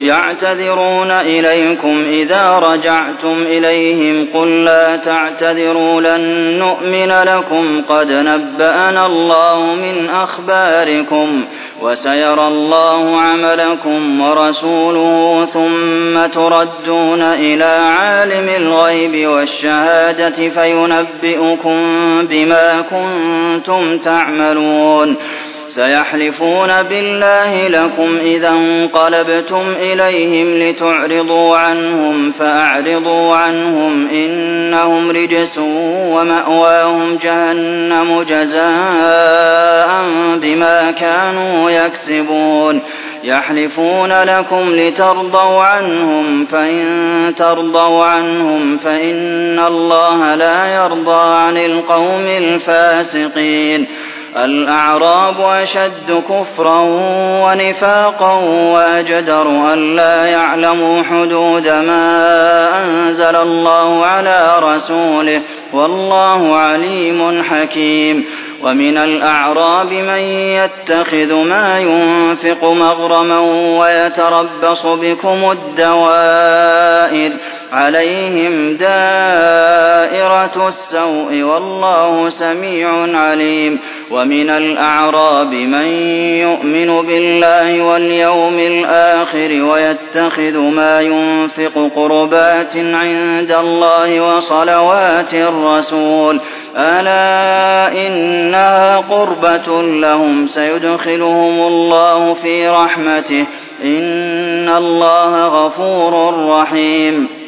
يعتذرون إليكم إذا رجعتم إليهم قل لا تعتذروا لن نؤمن لكم قد نبأنا الله من أخباركم وسيرى الله عملكم ورسوله ثم تردون إلى عالم الغيب والشهادة فينبئكم بما كنتم تعملون سيحلفون بالله لكم إذا انقلبتم إليهم لتعرضوا عنهم فأعرضوا عنهم إنهم رجس ومأواهم جهنم جزاء بما كانوا يكسبون يحلفون لكم لترضوا عنهم فإن ترضوا عنهم فإن الله لا يرضى عن القوم الفاسقين الأعراب أشد كفرا ونفاقا وأجدر ألا يعلموا حدود ما أنزل الله على رسوله والله عليم حكيم ومن الأعراب من يتخذ ما ينفق مغرما ويتربص بكم الدوائر عليهم دائرة السوء والله سميع عليم ومن الأعراب من يؤمن بالله واليوم الآخر ويتخذ ما ينفق قربات عند الله وصلوات الرسول ألا إنها قربة لهم سيدخلهم الله في رحمته إن الله غفور رحيم